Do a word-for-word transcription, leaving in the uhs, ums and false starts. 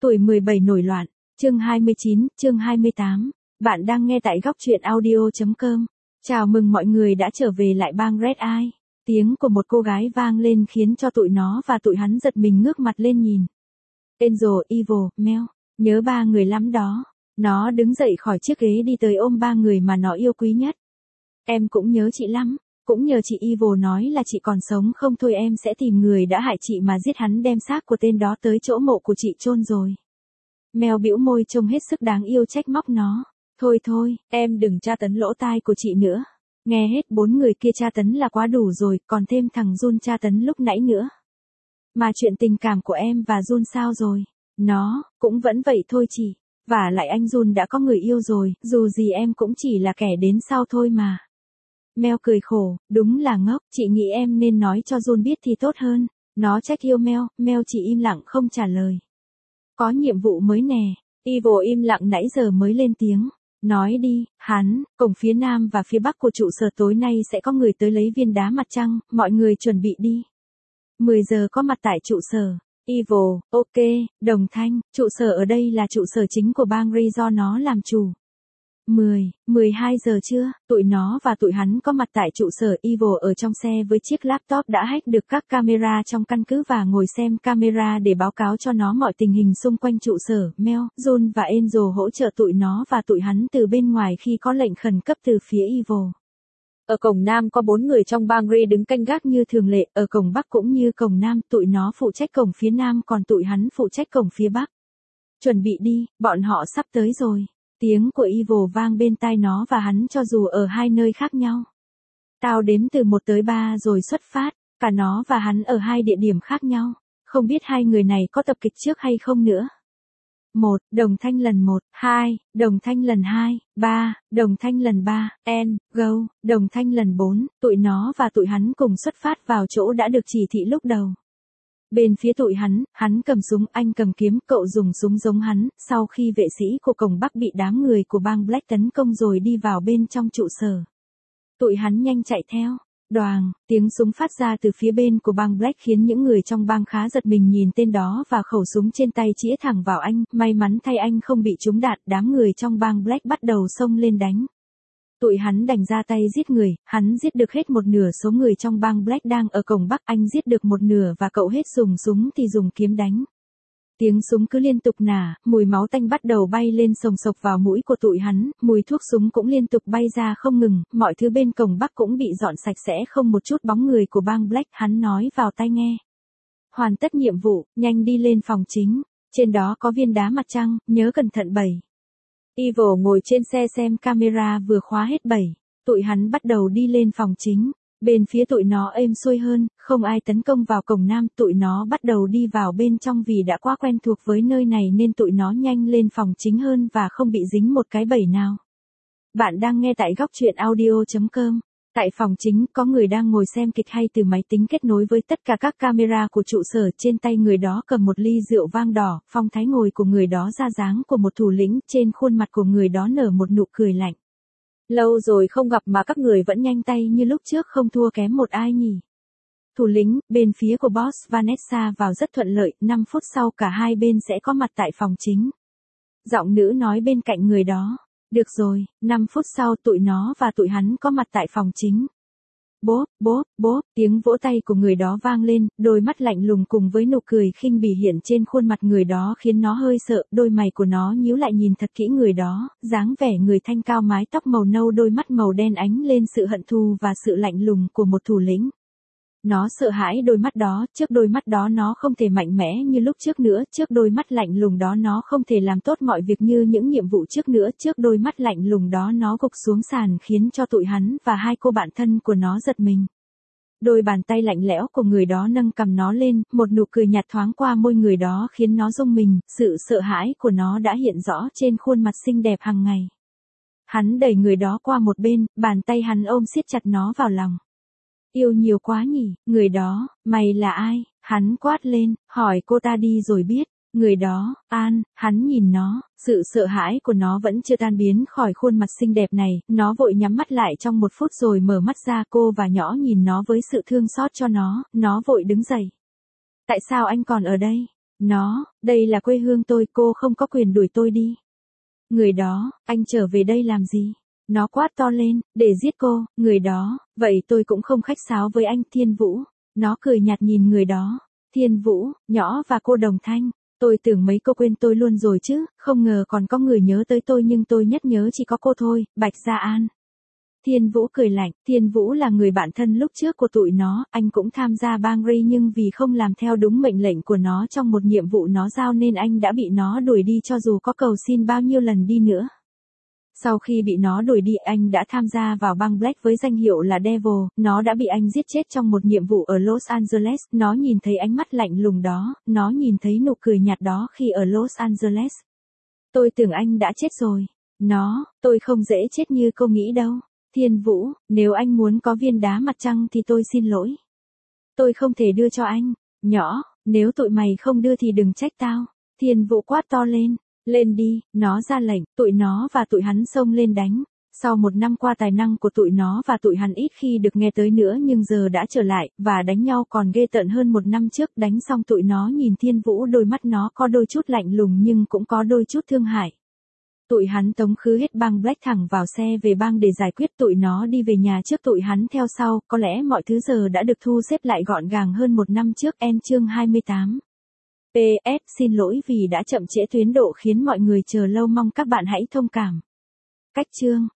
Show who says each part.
Speaker 1: Tuổi mười bảy nổi loạn, chương hai mươi chín, chương hai mươi tám. Bạn đang nghe tại góc truyện audio chấm com. Chào mừng mọi người đã trở về lại bang Red Eye. Tiếng của một cô gái vang lên khiến cho tụi nó và tụi hắn giật mình ngước mặt lên nhìn. Angel, Evil, Mel, nhớ ba người lắm đó. Nó đứng dậy khỏi chiếc ghế đi tới ôm ba người mà nó yêu quý nhất. Em cũng nhớ chị lắm. Cũng nhờ chị Evil nói là chị còn sống không thôi em sẽ tìm người đã hại chị mà giết hắn đem xác của tên đó tới chỗ mộ của chị chôn rồi. Mel bĩu môi trông hết sức đáng yêu trách móc nó. Thôi thôi, em đừng tra tấn lỗ tai của chị nữa. Nghe hết bốn người kia tra tấn là quá đủ rồi, còn thêm thằng Jun tra tấn lúc nãy nữa. Mà chuyện tình cảm của em và Jun sao rồi? Nó, cũng vẫn vậy thôi chị. Và lại anh Jun đã có người yêu rồi, dù gì em cũng chỉ là kẻ đến sau thôi mà. Mel cười khổ, đúng là ngốc, chị nghĩ em nên nói cho Jun biết thì tốt hơn. Nó trách yêu Mel, Mel chỉ im lặng không trả lời. Có nhiệm vụ mới nè. Evil im lặng nãy giờ mới lên tiếng. Nói đi, hắn, cổng phía nam và phía bắc của trụ sở tối nay sẽ có người tới lấy viên đá mặt trăng, mọi người chuẩn bị đi. mười giờ có mặt tại trụ sở. Evil, ok, đồng thanh, trụ sở ở đây là trụ sở chính của bang Ray do nó làm chủ. mười, mười hai giờ trưa, tụi nó và tụi hắn có mặt tại trụ sở. Evil ở trong xe với chiếc laptop đã hack được các camera trong căn cứ và ngồi xem camera để báo cáo cho nó mọi tình hình xung quanh trụ sở. Mel, Jun và Angel hỗ trợ tụi nó và tụi hắn từ bên ngoài khi có lệnh khẩn cấp từ phía Evil. Ở cổng nam có bốn người trong bang Ray đứng canh gác như thường lệ, ở cổng bắc cũng như cổng nam, tụi nó phụ trách cổng phía nam còn tụi hắn phụ trách cổng phía bắc. Chuẩn bị đi, bọn họ sắp tới rồi. Tiếng của Evil vang bên tai nó và hắn cho dù ở hai nơi khác nhau. Tao đếm từ một tới ba rồi xuất phát, cả nó và hắn ở hai địa điểm khác nhau. Không biết hai người này có tập kịch trước hay không nữa. Một, đồng thanh lần một, hai, đồng thanh lần hai, ba, đồng thanh lần ba, and, go, đồng thanh lần bốn, tụi nó và tụi hắn cùng xuất phát vào chỗ đã được chỉ thị lúc đầu. Bên phía tụi hắn, hắn cầm súng, anh cầm kiếm, cậu dùng súng giống hắn, sau khi vệ sĩ của cổng Bắc bị đám người của bang Black tấn công rồi đi vào bên trong trụ sở. Tụi hắn nhanh chạy theo. Đoàng, tiếng súng phát ra từ phía bên của bang Black khiến những người trong bang khá giật mình nhìn tên đó và khẩu súng trên tay chĩa thẳng vào anh, may mắn thay anh không bị trúng đạn, đám người trong bang Black bắt đầu xông lên đánh. Tụi hắn đành ra tay giết người, hắn giết được hết một nửa số người trong bang Black đang ở cổng Bắc, anh giết được một nửa và cậu hết dùng súng thì dùng kiếm đánh. Tiếng súng cứ liên tục nả, mùi máu tanh bắt đầu bay lên sồng sộc vào mũi của tụi hắn, mùi thuốc súng cũng liên tục bay ra không ngừng, mọi thứ bên cổng Bắc cũng bị dọn sạch sẽ không một chút bóng người của bang Black, hắn nói vào tai nghe. Hoàn tất nhiệm vụ, nhanh đi lên phòng chính, trên đó có viên đá mặt trăng, nhớ cẩn thận bảy. Evil ngồi trên xe xem camera vừa khóa hết bảy, tụi hắn bắt đầu đi lên phòng chính. Bên phía tụi nó êm xuôi hơn, không ai tấn công vào cổng nam, tụi nó bắt đầu đi vào bên trong vì đã quá quen thuộc với nơi này nên tụi nó nhanh lên phòng chính hơn và không bị dính một cái bẫy nào. Bạn đang nghe tại góc truyện audio chấm com. Tại phòng chính có người đang ngồi xem kịch hay từ máy tính kết nối với tất cả các camera của trụ sở, trên tay người đó cầm một ly rượu vang đỏ, phong thái ngồi của người đó ra dáng của một thủ lĩnh, trên khuôn mặt của người đó nở một nụ cười lạnh. Lâu rồi không gặp mà các người vẫn nhanh tay như lúc trước không thua kém một ai nhỉ. Thủ lĩnh, bên phía của boss Vanessa vào rất thuận lợi, năm phút sau cả hai bên sẽ có mặt tại phòng chính. Giọng nữ nói bên cạnh người đó. Được rồi, năm phút sau tụi nó và tụi hắn có mặt tại phòng chính. Bốp, bốp, bốp, tiếng vỗ tay của người đó vang lên, đôi mắt lạnh lùng cùng với nụ cười khinh bỉ hiện trên khuôn mặt người đó khiến nó hơi sợ, đôi mày của nó nhíu lại nhìn thật kỹ người đó, dáng vẻ người thanh cao mái tóc màu nâu đôi mắt màu đen ánh lên sự hận thù và sự lạnh lùng của một thủ lĩnh. Nó sợ hãi đôi mắt đó, trước đôi mắt đó nó không thể mạnh mẽ như lúc trước nữa, trước đôi mắt lạnh lùng đó nó không thể làm tốt mọi việc như những nhiệm vụ trước nữa, trước đôi mắt lạnh lùng đó nó gục xuống sàn khiến cho tụi hắn và hai cô bạn thân của nó giật mình. Đôi bàn tay lạnh lẽo của người đó nâng cầm nó lên, một nụ cười nhạt thoáng qua môi người đó khiến nó rung mình, sự sợ hãi của nó đã hiện rõ trên khuôn mặt xinh đẹp hàng ngày. Hắn đẩy người đó qua một bên, bàn tay hắn ôm siết chặt nó vào lòng. Yêu nhiều quá nhỉ, người đó, mày là ai? Hắn quát lên, hỏi cô ta đi rồi biết. Người đó, An, hắn nhìn nó, sự sợ hãi của nó vẫn chưa tan biến khỏi khuôn mặt xinh đẹp này, nó vội nhắm mắt lại trong một phút rồi mở mắt ra, cô và nhỏ nhìn nó với sự thương xót cho nó, nó vội đứng dậy. Tại sao anh còn ở đây? Nó, đây là quê hương tôi, cô không có quyền đuổi tôi đi. Người đó, anh trở về đây làm gì? Nó quát to lên, để giết cô. Người đó, vậy tôi cũng không khách sáo với anh. Thiên Vũ. Nó cười nhạt nhìn người đó. Thiên Vũ, Nhỏ và cô đồng thanh. Tôi tưởng mấy cô quên tôi luôn rồi chứ, không ngờ còn có người nhớ tới tôi, nhưng tôi nhất nhớ chỉ có cô thôi, Bạch Gia An. Thiên Vũ cười lạnh, Thiên Vũ là người bạn thân lúc trước của tụi nó, anh cũng tham gia bang Ray nhưng vì không làm theo đúng mệnh lệnh của nó trong một nhiệm vụ nó giao nên anh đã bị nó đuổi đi cho dù có cầu xin bao nhiêu lần đi nữa. Sau khi bị nó đuổi đi, anh đã tham gia vào bang Black với danh hiệu là Devil, nó đã bị anh giết chết trong một nhiệm vụ ở Los Angeles, nó nhìn thấy ánh mắt lạnh lùng đó, nó nhìn thấy nụ cười nhạt đó khi ở Los Angeles. Tôi tưởng anh đã chết rồi. Nó, tôi không dễ chết như cô nghĩ đâu. Thiên Vũ, nếu anh muốn có viên đá mặt trăng thì tôi xin lỗi. Tôi không thể đưa cho anh. Nhỏ, nếu tụi mày không đưa thì đừng trách tao. Thiên Vũ quát to lên. Lên đi, nó ra lệnh, tụi nó và tụi hắn xông lên đánh. Sau một năm qua tài năng của tụi nó và tụi hắn ít khi được nghe tới nữa nhưng giờ đã trở lại, và đánh nhau còn ghê tởn hơn một năm trước. Đánh xong tụi nó nhìn Thiên Vũ, đôi mắt nó có đôi chút lạnh lùng nhưng cũng có đôi chút thương hại. Tụi hắn tống khứ hết bang Black thẳng vào xe về bang để giải quyết, tụi nó đi về nhà trước, tụi hắn theo sau, có lẽ mọi thứ giờ đã được thu xếp lại gọn gàng hơn một năm trước. End chương hai mươi tám. pê ét Xin lỗi vì đã chậm trễ tuyến độ khiến mọi người chờ lâu, mong các bạn hãy thông cảm. Cách chương